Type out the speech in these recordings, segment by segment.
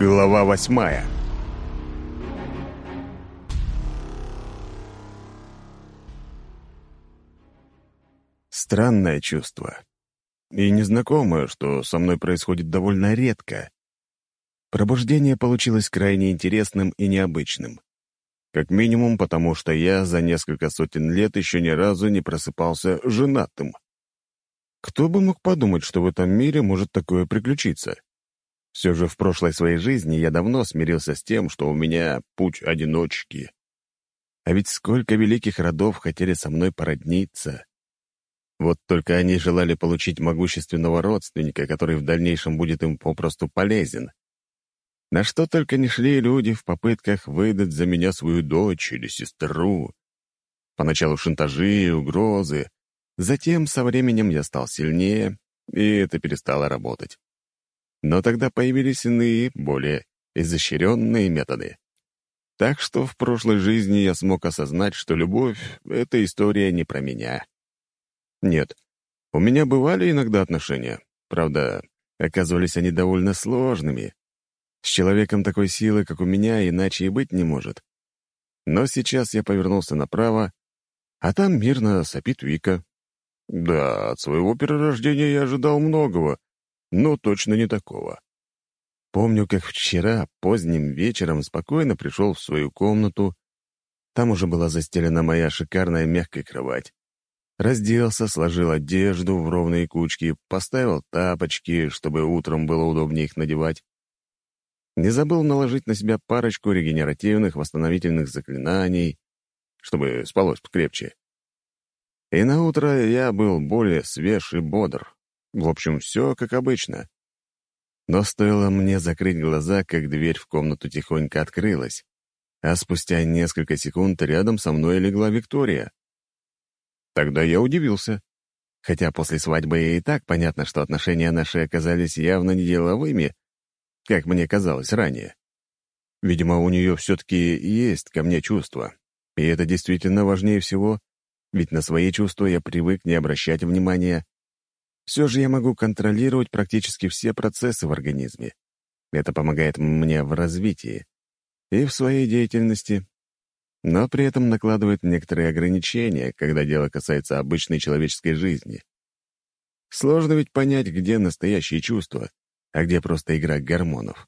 Глава 8. Странное чувство. И незнакомое, что со мной происходит довольно редко. Пробуждение получилось крайне интересным и необычным. Как минимум, потому что я за несколько сотен лет еще ни разу не просыпался женатым. Кто бы мог подумать, что в этом мире может такое приключиться? Все же в прошлой своей жизни я давно смирился с тем, что у меня путь одиночки. А ведь сколько великих родов хотели со мной породниться. Вот только они желали получить могущественного родственника, который в дальнейшем будет им попросту полезен. На что только не шли люди в попытках выдать за меня свою дочь или сестру. Поначалу шантажи и угрозы. Затем, со временем, я стал сильнее, и это перестало работать. Но тогда появились иные, более изощренные методы. Так что в прошлой жизни я смог осознать, что любовь — это история не про меня. Нет, у меня бывали иногда отношения. Правда, оказывались они довольно сложными. С человеком такой силы, как у меня, иначе и быть не может. Но сейчас я повернулся направо, а там мирно сопит Вика. Да, от своего перерождения я ожидал многого, но точно не такого. Помню, как вчера, поздним вечером, спокойно пришел в свою комнату. Там уже была застелена моя шикарная мягкая кровать. Разделся, сложил одежду в ровные кучки, поставил тапочки, чтобы утром было удобнее их надевать. Не забыл наложить на себя парочку регенеративных восстановительных заклинаний, чтобы спалось покрепче. И на утро я был более свеж и бодр. В общем, все как обычно. Но стоило мне закрыть глаза, как дверь в комнату тихонько открылась, а спустя несколько секунд рядом со мной легла Виктория. Тогда я удивился. Хотя после свадьбы и так понятно, что отношения наши оказались явно не деловыми, как мне казалось ранее. Видимо, у нее все-таки есть ко мне чувства. И это действительно важнее всего, ведь на свои чувства я привык не обращать внимания. Все же я могу контролировать практически все процессы в организме. Это помогает мне в развитии и в своей деятельности, но при этом накладывает некоторые ограничения, когда дело касается обычной человеческой жизни. Сложно ведь понять, где настоящие чувства, а где просто игра гормонов.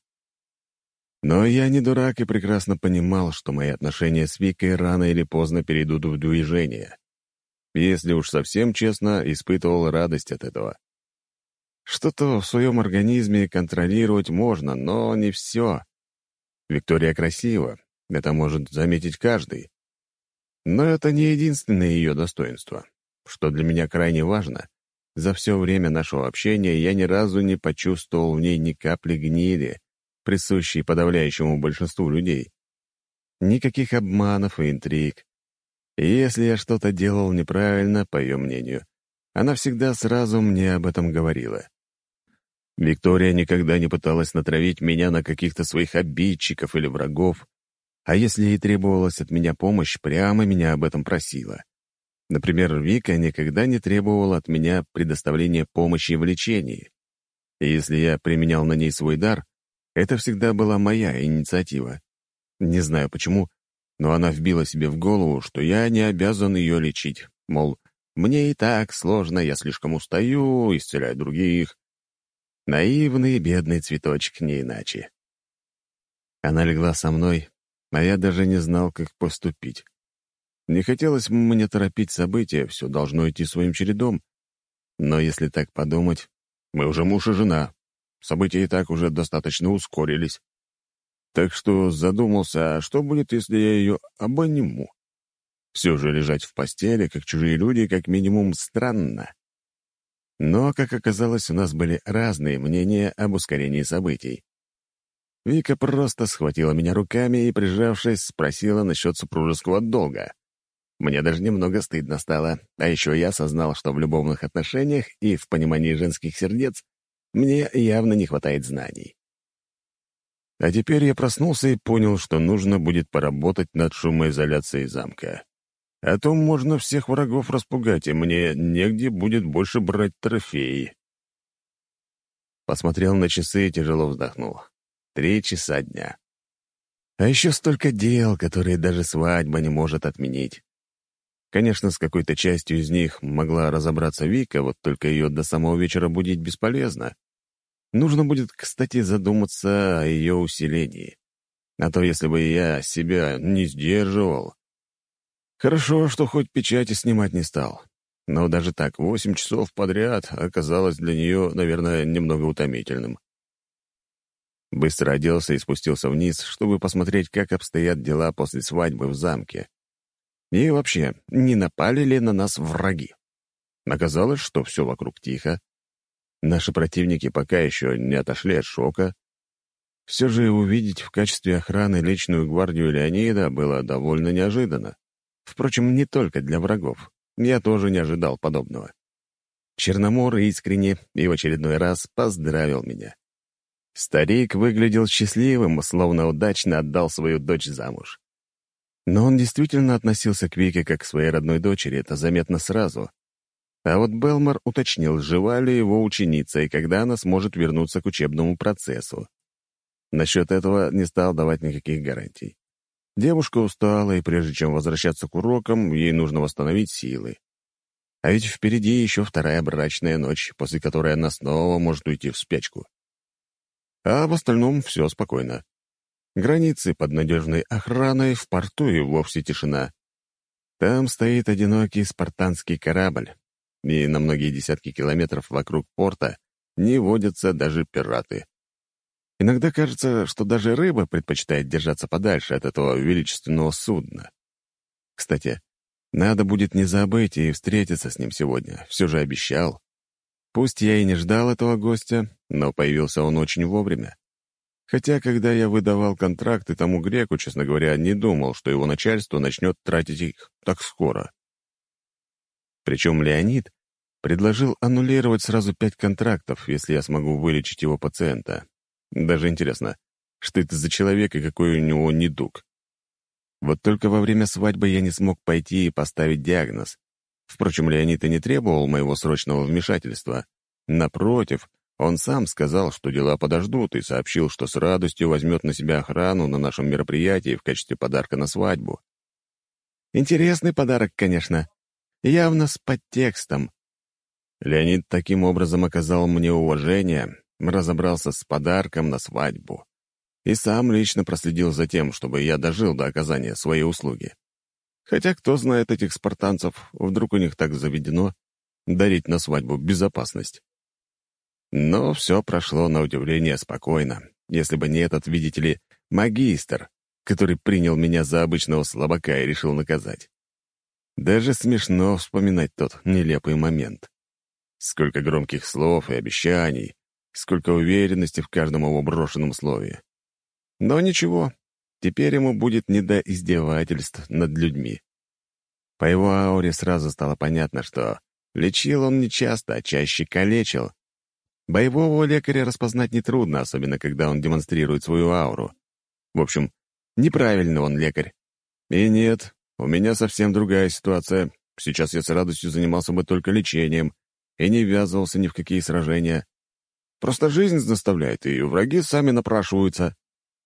Но я не дурак и прекрасно понимал, что мои отношения с Викой рано или поздно перейдут в движение. Если уж совсем честно, испытывал радость от этого. Что-то в своем организме контролировать можно, но не все. Виктория красива, это может заметить каждый. Но это не единственное ее достоинство. Что для меня крайне важно, за все время нашего общения я ни разу не почувствовал в ней ни капли гнили, присущей подавляющему большинству людей. Никаких обманов и интриг. И если я что-то делал неправильно, по ее мнению, она всегда сразу мне об этом говорила. Виктория никогда не пыталась натравить меня на каких-то своих обидчиков или врагов, а если ей требовалась от меня помощь, прямо меня об этом просила. Например, Вика никогда не требовала от меня предоставления помощи в лечении. И если я применял на ней свой дар, это всегда была моя инициатива. Не знаю почему, но она вбила себе в голову, что я не обязан ее лечить. Мол, мне и так сложно, я слишком устаю, исцеляю других. Наивный бедный цветочек, не иначе. Она легла со мной, а я даже не знал, как поступить. Не хотелось мне торопить события, все должно идти своим чередом. Но если так подумать, мы уже муж и жена. События и так уже достаточно ускорились. Так что задумался, а что будет, если я ее обниму? Все же лежать в постели, как чужие люди, как минимум, странно. Но, как оказалось, у нас были разные мнения об ускорении событий. Вика просто схватила меня руками и, прижавшись, спросила насчет супружеского долга. Мне даже немного стыдно стало, а еще я осознал, что в любовных отношениях и в понимании женских сердец мне явно не хватает знаний. А теперь я проснулся и понял, что нужно будет поработать над шумоизоляцией замка. А то можно всех врагов распугать, и мне негде будет больше брать трофеи. Посмотрел на часы и тяжело вздохнул. 3 часа дня. А еще столько дел, которые даже свадьба не может отменить. Конечно, с какой-то частью из них могла разобраться Вика, вот только ее до самого вечера будить бесполезно. Нужно будет, кстати, задуматься о ее усилении. А то если бы я себя не сдерживал... Хорошо, что хоть печати снимать не стал. Но даже так, 8 часов подряд оказалось для нее, наверное, немного утомительным. Быстро оделся и спустился вниз, чтобы посмотреть, как обстоят дела после свадьбы в замке. И вообще, не напали ли на нас враги? Оказалось, что все вокруг тихо. Наши противники пока еще не отошли от шока. Все же увидеть в качестве охраны личную гвардию Леонида было довольно неожиданно. Впрочем, не только для врагов. Я тоже не ожидал подобного. Черномор искренне и в очередной раз поздравил меня. Старик выглядел счастливым, словно удачно отдал свою дочь замуж. Но он действительно относился к Вике как к своей родной дочери, это заметно сразу. А вот Белмор уточнил, жива ли его ученица и когда она сможет вернуться к учебному процессу. Насчет этого не стал давать никаких гарантий. Девушка устала, и прежде чем возвращаться к урокам, ей нужно восстановить силы. А ведь впереди еще вторая брачная ночь, после которой она снова может уйти в спячку. А в остальном все спокойно. Границы под надежной охраной, в порту и вовсе тишина. Там стоит одинокий спартанский корабль, и на многие десятки километров вокруг порта не водятся даже пираты. Иногда кажется, что даже рыба предпочитает держаться подальше от этого величественного судна. Кстати, надо будет не забыть и встретиться с ним сегодня, все же обещал. Пусть я и не ждал этого гостя, но появился он очень вовремя. Хотя, когда я выдавал контракты тому греку, честно говоря, не думал, что его начальство начнет тратить их так скоро. Причем Леонид предложил аннулировать сразу 5 контрактов, если я смогу вылечить его пациента. Даже интересно, что это за человек и какой у него недуг. Вот только во время свадьбы я не смог пойти и поставить диагноз. Впрочем, Леонид и не требовал моего срочного вмешательства. Напротив, он сам сказал, что дела подождут, и сообщил, что с радостью возьмет на себя охрану на нашем мероприятии в качестве подарка на свадьбу. Интересный подарок, конечно. Явно с подтекстом. Леонид таким образом оказал мне уважение, разобрался с подарком на свадьбу. И сам лично проследил за тем, чтобы я дожил до оказания своей услуги. Хотя кто знает этих спартанцев, вдруг у них так заведено дарить на свадьбу безопасность. Но все прошло на удивление спокойно, если бы не этот, видите ли, магистр, который принял меня за обычного слабака и решил наказать. Даже смешно вспоминать тот нелепый момент. Сколько громких слов и обещаний, сколько уверенности в каждом его брошенном слове. Но ничего, теперь ему будет не до издевательств над людьми. По его ауре сразу стало понятно, что лечил он не часто, а чаще калечил. Боевого лекаря распознать нетрудно, особенно когда он демонстрирует свою ауру. В общем, неправильный он лекарь. И нет, у меня совсем другая ситуация. Сейчас я с радостью занимался бы только лечением и не ввязывался ни в какие сражения. Просто жизнь заставляет, и враги сами напрашиваются.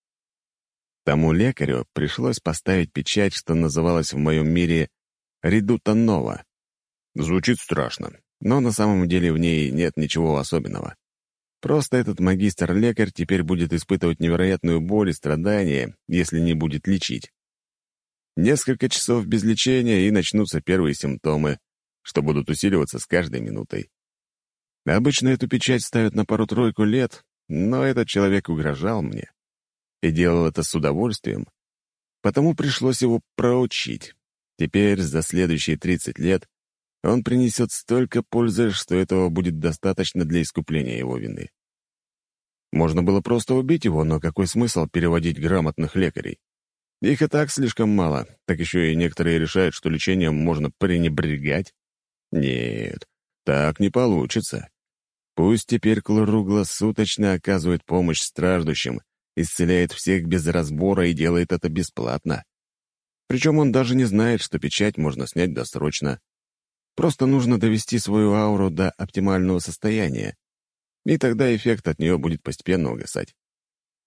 Тому лекарю пришлось поставить печать, что называлось в моем мире «Редута Нова». Звучит страшно, но на самом деле в ней нет ничего особенного. Просто этот магистр-лекарь теперь будет испытывать невероятную боль и страдания, если не будет лечить. Несколько часов без лечения, и начнутся первые симптомы, что будут усиливаться с каждой минутой. Обычно эту печать ставят на пару-тройку лет, но этот человек угрожал мне и делал это с удовольствием, потому пришлось его проучить. Теперь, за следующие 30 лет, он принесет столько пользы, что этого будет достаточно для искупления его вины. Можно было просто убить его, но какой смысл переводить грамотных лекарей? Их и так слишком мало, так еще и некоторые решают, что лечением можно пренебрегать. Нет, так не получится. Пусть теперь круглосуточно оказывает помощь страждущим, исцеляет всех без разбора и делает это бесплатно. Причем он даже не знает, что печать можно снять досрочно. Просто нужно довести свою ауру до оптимального состояния, и тогда эффект от нее будет постепенно угасать.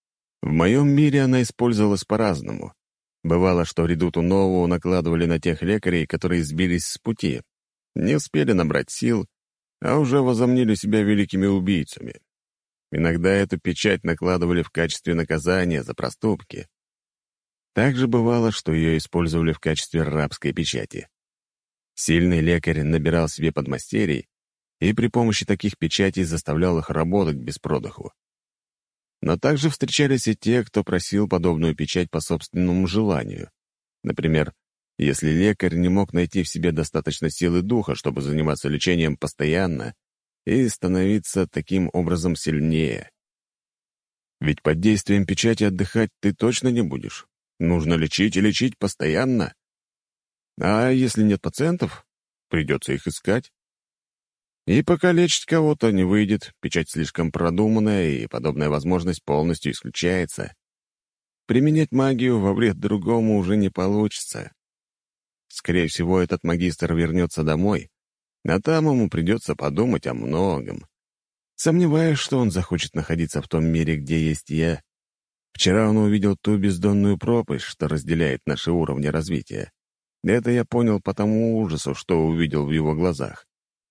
В моем мире она использовалась по-разному. Бывало, что редуту новую накладывали на тех лекарей, которые сбились с пути, не успели набрать сил, а уже возомнили себя великими убийцами. Иногда эту печать накладывали в качестве наказания за проступки. Также бывало, что ее использовали в качестве рабской печати. Сильный лекарь набирал себе подмастерий и при помощи таких печатей заставлял их работать без продыху. Но также встречались и те, кто просил подобную печать по собственному желанию. Например, если лекарь не мог найти в себе достаточно силы духа, чтобы заниматься лечением постоянно и становиться таким образом сильнее. Ведь под действием печати отдыхать ты точно не будешь. Нужно лечить и лечить постоянно. А если нет пациентов, придется их искать. И пока лечить кого-то не выйдет, печать слишком продуманная, и подобная возможность полностью исключается. Применять магию во вред другому уже не получится. Скорее всего, этот магистр вернется домой, а там ему придется подумать о многом. Сомневаюсь, что он захочет находиться в том мире, где есть я. Вчера он увидел ту бездонную пропасть, что разделяет наши уровни развития. Это я понял по тому ужасу, что увидел в его глазах.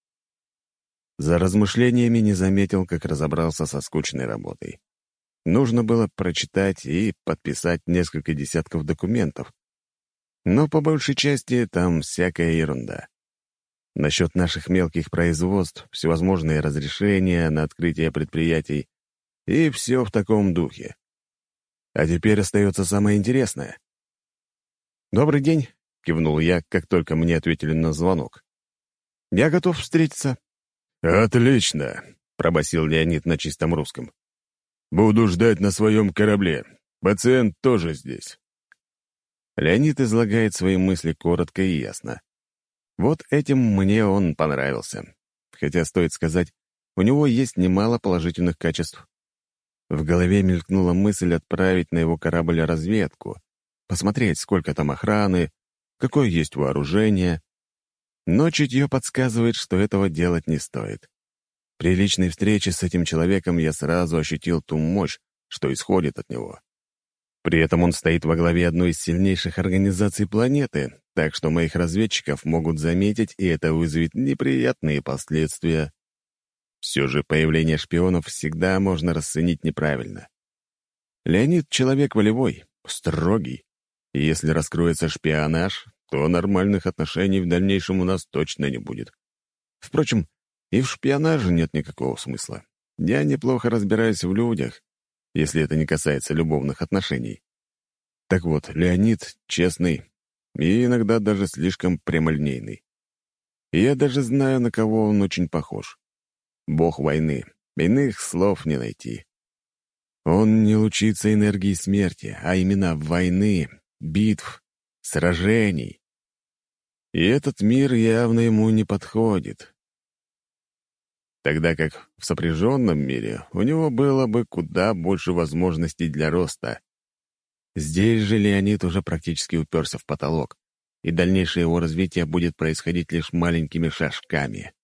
За размышлениями не заметил, как разобрался со скучной работой. Нужно было прочитать и подписать несколько десятков документов. Но по большей части там всякая ерунда. Насчет наших мелких производств, всевозможные разрешения на открытие предприятий и все в таком духе. А теперь остается самое интересное. «Добрый день», — кивнул я, как только мне ответили на звонок. «Я готов встретиться». «Отлично», — пробасил Леонид на чистом русском. «Буду ждать на своем корабле. Пациент тоже здесь». Леонид излагает свои мысли коротко и ясно. Вот этим мне он понравился. Хотя, стоит сказать, у него есть немало положительных качеств. В голове мелькнула мысль отправить на его корабль разведку, посмотреть, сколько там охраны, какое есть вооружение. Но чутье подсказывает, что этого делать не стоит. При личной встрече с этим человеком я сразу ощутил ту мощь, что исходит от него. При этом он стоит во главе одной из сильнейших организаций планеты, так что моих разведчиков могут заметить, и это вызовет неприятные последствия. Все же появление шпионов всегда можно расценить неправильно. Леонид — человек волевой, строгий, и если раскроется шпионаж, то нормальных отношений в дальнейшем у нас точно не будет. Впрочем, и в шпионаже нет никакого смысла. Я неплохо разбираюсь в людях, если это не касается любовных отношений. Так вот, Леонид честный и иногда даже слишком прямолинейный. И я даже знаю, на кого он очень похож. Бог войны. Иных слов не найти. Он не лучится энергией смерти, а именно войны, битв, сражений. И этот мир явно ему не подходит. Тогда как в сопряженном мире у него было бы куда больше возможностей для роста. Здесь же Леонид уже практически уперся в потолок, и дальнейшее его развитие будет происходить лишь маленькими шажками.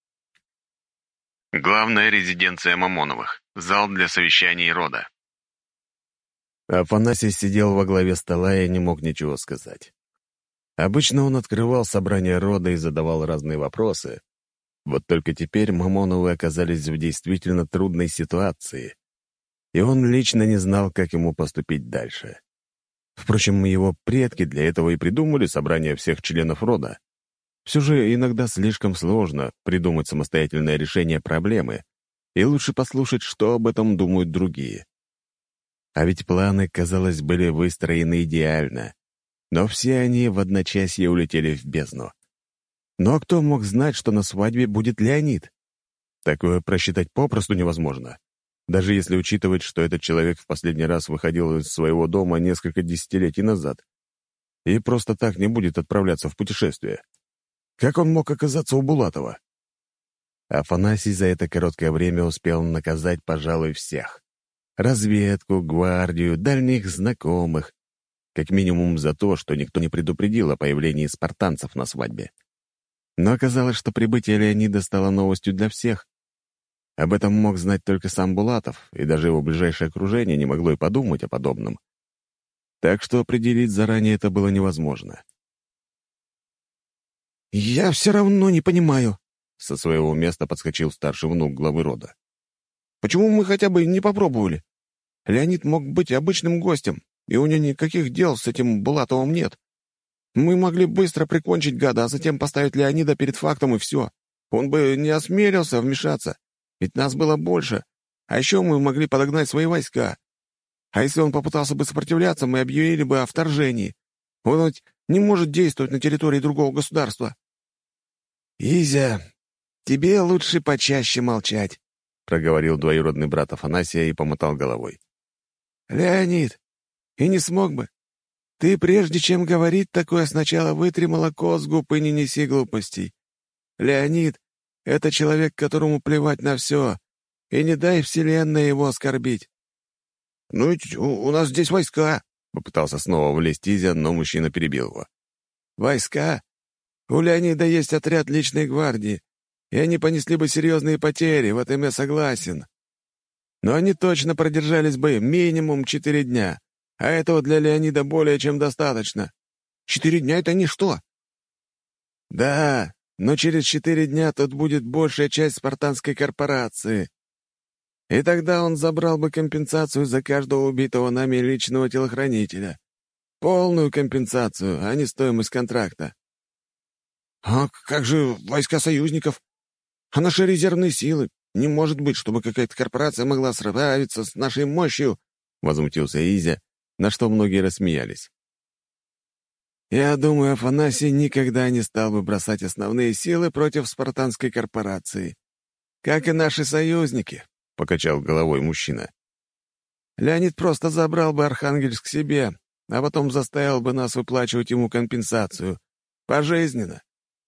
Главная резиденция Мамоновых. Зал для совещаний рода. Афанасий сидел во главе стола и не мог ничего сказать. Обычно он открывал собрание рода и задавал разные вопросы. Вот только теперь Мамоновы оказались в действительно трудной ситуации, и он лично не знал, как ему поступить дальше. Впрочем, его предки для этого и придумали собрание всех членов рода. Все же иногда слишком сложно придумать самостоятельное решение проблемы, и лучше послушать, что об этом думают другие. А ведь планы, казалось, были выстроены идеально, но все они в одночасье улетели в бездну. Но кто мог знать, что на свадьбе будет Леонид? Такое просчитать попросту невозможно. Даже если учитывать, что этот человек в последний раз выходил из своего дома несколько десятилетий назад и просто так не будет отправляться в путешествие. Как он мог оказаться у Булатова? Афанасий за это короткое время успел наказать, пожалуй, всех. Разведку, гвардию, дальних знакомых. Как минимум за то, что никто не предупредил о появлении спартанцев на свадьбе. Но оказалось, что прибытие Леонида стало новостью для всех. Об этом мог знать только сам Булатов, и даже его ближайшее окружение не могло и подумать о подобном. Так что определить заранее это было невозможно. «Я все равно не понимаю», — Со своего места подскочил старший внук главы рода. «почему мы хотя бы не попробовали? Леонид мог быть обычным гостем, и у него никаких дел с этим Булатовым нет. Мы могли быстро прикончить гада, а затем поставить Леонида перед фактом, и все. Он бы не осмелился вмешаться, ведь нас было больше. А еще мы могли подогнать свои войска. А если он попытался бы сопротивляться, мы объявили бы о вторжении. Он ведь не может действовать на территории другого государства». «Изя, тебе лучше почаще молчать», — проговорил двоюродный брат Афанасия и помотал головой. «Леонид, и не смог бы. Ты, прежде чем говорить такое, сначала вытри молоко с губ и не неси глупостей. Леонид — это человек, которому плевать на все, и не дай вселенной его оскорбить». «Ну ведь у нас здесь войска», — попытался снова влезть Изя, но мужчина перебил его. «Войска? У Леонида есть отряд личной гвардии, и они понесли бы серьезные потери, в этом я согласен. Но они точно продержались бы минимум 4 дня, а этого для Леонида более чем достаточно. 4 дня — это ничто». «Да, но через 4 дня тут будет большая часть спартанской корпорации. И тогда он забрал бы компенсацию за каждого убитого нами личного телохранителя. Полную компенсацию, а не стоимость контракта». «А как же войска союзников? А наши резервные силы? Не может быть, чтобы какая-то корпорация могла справиться с нашей мощью», — возмутился Изя, на что многие рассмеялись. «Я думаю, Афанасий никогда не стал бы бросать основные силы против спартанской корпорации. Как и наши союзники», — покачал головой мужчина. «Леонид просто забрал бы Архангельск к себе, а потом заставил бы нас выплачивать ему компенсацию. Пожизненно».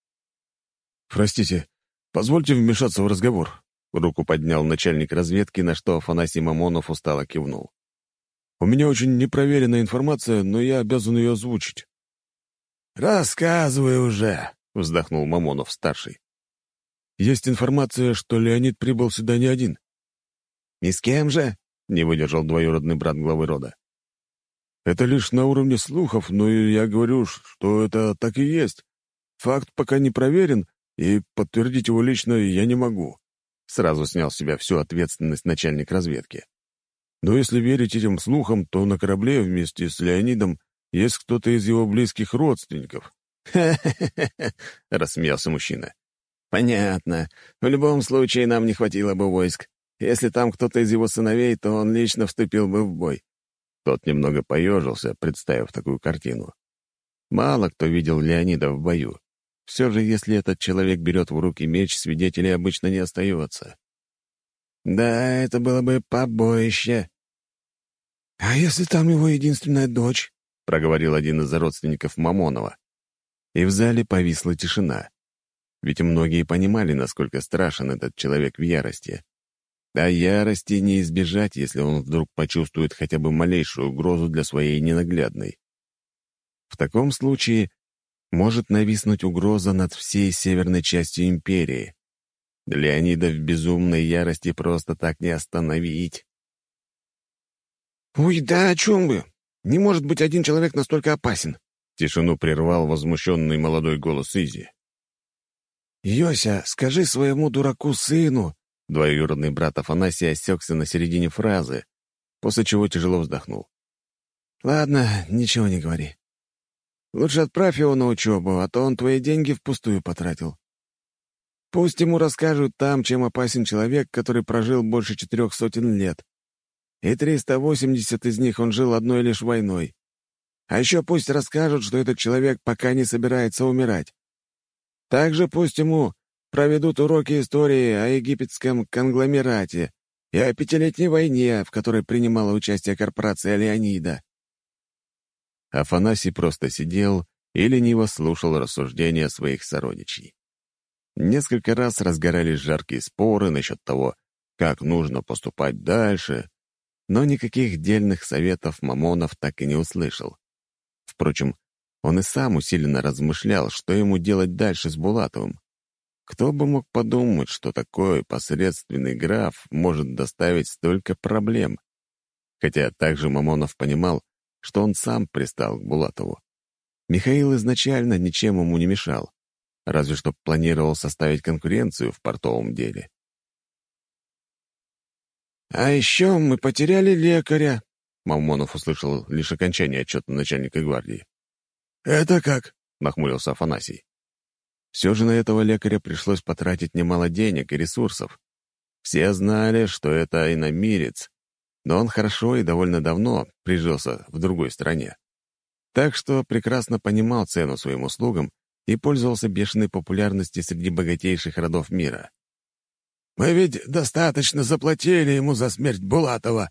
«Простите, позвольте вмешаться в разговор», — руку поднял начальник разведки, на что Афанасий Мамонов устало кивнул. «У меня очень непроверенная информация, но я обязан ее озвучить». «Рассказывай уже», — вздохнул Мамонов-старший. «Есть информация, что Леонид прибыл сюда не один». «И с кем же?» — не выдержал двоюродный брат главы рода. «Это лишь на уровне слухов, но я говорю, что это так и есть. Факт пока не проверен, и подтвердить его лично я не могу». Сразу снял с себя всю ответственность начальник разведки. «Но если верить этим слухам, то на корабле вместе с Леонидом есть кто-то из его близких родственников». «Ха-ха-ха!» — рассмеялся мужчина. «Понятно. В любом случае нам не хватило бы войск. Если там кто-то из его сыновей, то он лично вступил бы в бой». Тот немного поежился, представив такую картину. Мало кто видел Леонида в бою. Все же, если этот человек берет в руки меч, свидетелей обычно не остается. «Да, это было бы побоище». «А если там его единственная дочь?» — проговорил один из родственников Мамонова. И в зале повисла тишина. Ведь многие понимали, насколько страшен этот человек в ярости. А ярости не избежать, если он вдруг почувствует хотя бы малейшую угрозу для своей ненаглядной. В таком случае может нависнуть угроза над всей северной частью империи. Леонида в безумной ярости просто так не остановить. «Ой, да о чем вы? Не может быть один человек настолько опасен!» Тишину прервал возмущенный молодой голос Изи. «Йося, скажи своему дураку сыну!» Двоюродный брат Афанасия осекся на середине фразы, после чего тяжело вздохнул. «Ладно, ничего не говори. Лучше отправь его на учебу, а то он твои деньги впустую потратил. Пусть ему расскажут там, чем опасен человек, который прожил больше 400 лет. И 380 из них он жил одной лишь войной. А еще пусть расскажут, что этот человек пока не собирается умирать. Также пусть ему проведут уроки истории о египетском конгломерате и о 5-летней войне, в которой принимала участие корпорация Леонида». Афанасий просто сидел и лениво слушал рассуждения своих сородичей. Несколько раз разгорались жаркие споры насчет того, как нужно поступать дальше, но никаких дельных советов Мамонов так и не услышал. Впрочем, он и сам усиленно размышлял, что ему делать дальше с Булатовым. Кто бы мог подумать, что такой посредственный граф может доставить столько проблем? Хотя также Мамонов понимал, что он сам пристал к Булатову. Михаил изначально ничем ему не мешал, разве что планировал составить конкуренцию в портовом деле. «А еще мы потеряли лекаря», — Мамонов услышал лишь окончание отчета начальника гвардии. «Это как?» — нахмурился Афанасий. Все же на этого лекаря пришлось потратить немало денег и ресурсов. Все знали, что это иномирец, но он хорошо и довольно давно прижился в другой стране. Так что прекрасно понимал цену своим услугам и пользовался бешеной популярностью среди богатейших родов мира. «Мы ведь достаточно заплатили ему за смерть Булатова».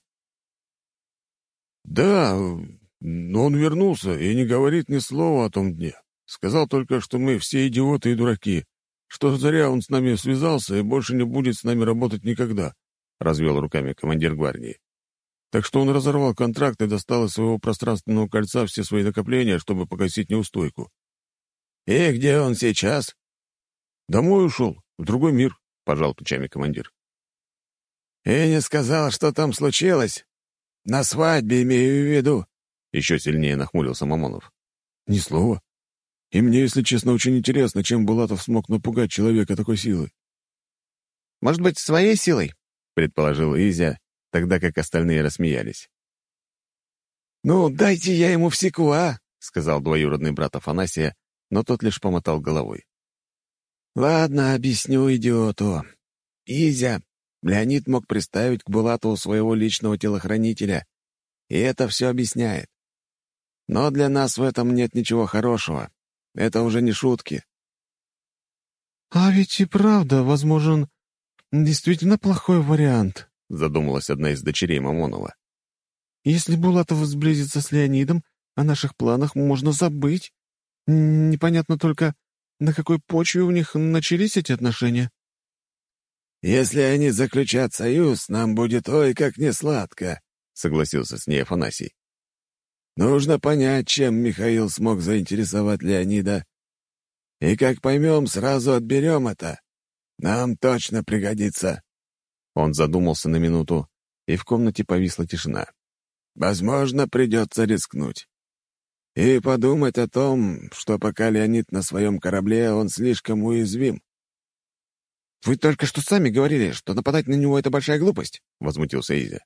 «Да, но он вернулся и не говорит ни слова о том дне. Сказал только, что мы все идиоты и дураки, что зря он с нами связался и больше не будет с нами работать никогда», — развел руками командир гвардии. «Так что он разорвал контракт и достал из своего пространственного кольца все свои накопления, чтобы погасить неустойку». «И где он сейчас?» «Домой ушел, в другой мир», — пожал плечами командир. «И не сказал, что там случилось? На свадьбе имею в виду». Еще сильнее нахмурился Мамонов. «Ни слова. И мне, если честно, очень интересно, чем Булатов смог напугать человека такой силы». «Может быть, своей силой?» — предположил Изя, тогда как остальные рассмеялись. «Ну, дайте я ему всеку, а?» — сказал двоюродный брат Афанасия, но тот лишь помотал головой. «Ладно, объясню идиоту. Изя, Леонид мог приставить к Булатову своего личного телохранителя, и это все объясняет. Но для нас в этом нет ничего хорошего. Это уже не шутки». «А ведь и правда, возможен, действительно плохой вариант», — задумалась одна из дочерей Мамонова. «Если Булатов сблизится с Леонидом, о наших планах можно забыть. Непонятно только, на какой почве у них начались эти отношения». «Если они заключат союз, нам будет ой как несладко», — согласился с ней Афанасий. «Нужно понять, чем Михаил смог заинтересовать Леонида. И как поймем, сразу отберем это. Нам точно пригодится». Он задумался на минуту, и в комнате повисла тишина. «Возможно, придется рискнуть. И подумать о том, что пока Леонид на своем корабле, он слишком уязвим». «Вы только что сами говорили, что нападать на него — это большая глупость», — возмутился Изя.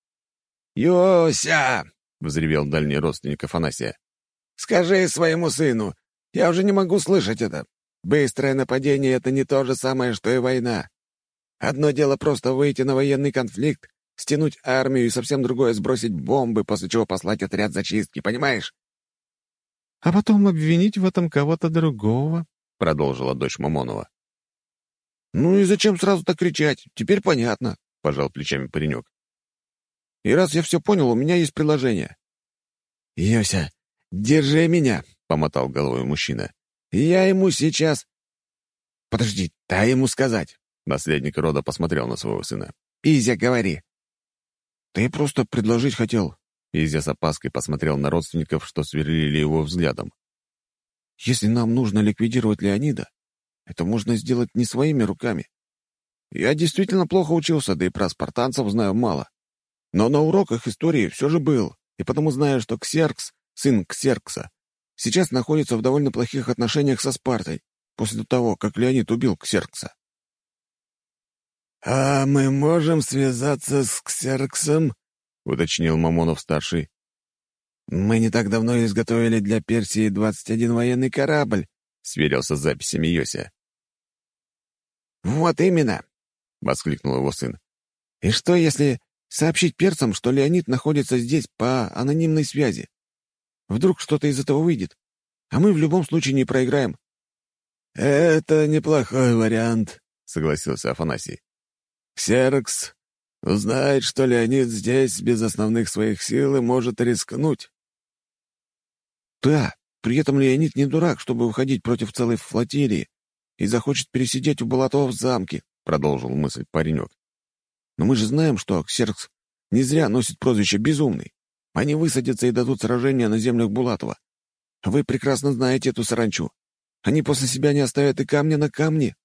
«Юся!» — взревел дальний родственник Афанасия. «Скажи своему сыну, я уже не могу слышать это. Быстрое нападение — это не то же самое, что и война. Одно дело просто выйти на военный конфликт, стянуть армию, и совсем другое — сбросить бомбы, после чего послать отряд зачистки, понимаешь?» «А потом обвинить в этом кого-то другого», — продолжила дочь Мамонова. «Ну и зачем сразу так кричать? Теперь понятно», — пожал плечами паренек. «И раз я все понял, у меня есть предложение». «Йося, держи меня», — помотал головой мужчина. «Я ему сейчас...» «Подожди, дай ему сказать». Наследник рода посмотрел на своего сына. «Изя, говори». «Ты просто предложить хотел». Изя с опаской посмотрел на родственников, что сверлили его взглядом. «Если нам нужно ликвидировать Леонида, это можно сделать не своими руками. Я действительно плохо учился, да и про спартанцев знаю мало. Но на уроках истории все же был, и потому знаю, что Ксеркс, сын Ксеркса, сейчас находится в довольно плохих отношениях со Спартой, после того, как Леонид убил Ксеркса». «А мы можем связаться с Ксерксом?» — уточнил Мамонов-старший. «Мы не так давно изготовили для Персии 21 военный корабль», — сверился с записями Йося. «Вот именно!» — воскликнул его сын. «И что, если сообщить перцам, что Леонид находится здесь по анонимной связи? Вдруг что-то из этого выйдет, а мы в любом случае не проиграем». «Это неплохой вариант», — согласился Афанасий. «Ксеркс узнает, что Леонид здесь без основных своих сил и может рискнуть». «Да, при этом Леонид не дурак, чтобы выходить против целой флотилии и захочет пересидеть у Булатова в замке», — продолжил мысль паренек. «Но мы же знаем, что Ксеркс не зря носит прозвище «Безумный». Они высадятся и дадут сражение на землях Булатова. Вы прекрасно знаете эту саранчу. Они после себя не оставят и камня на камне».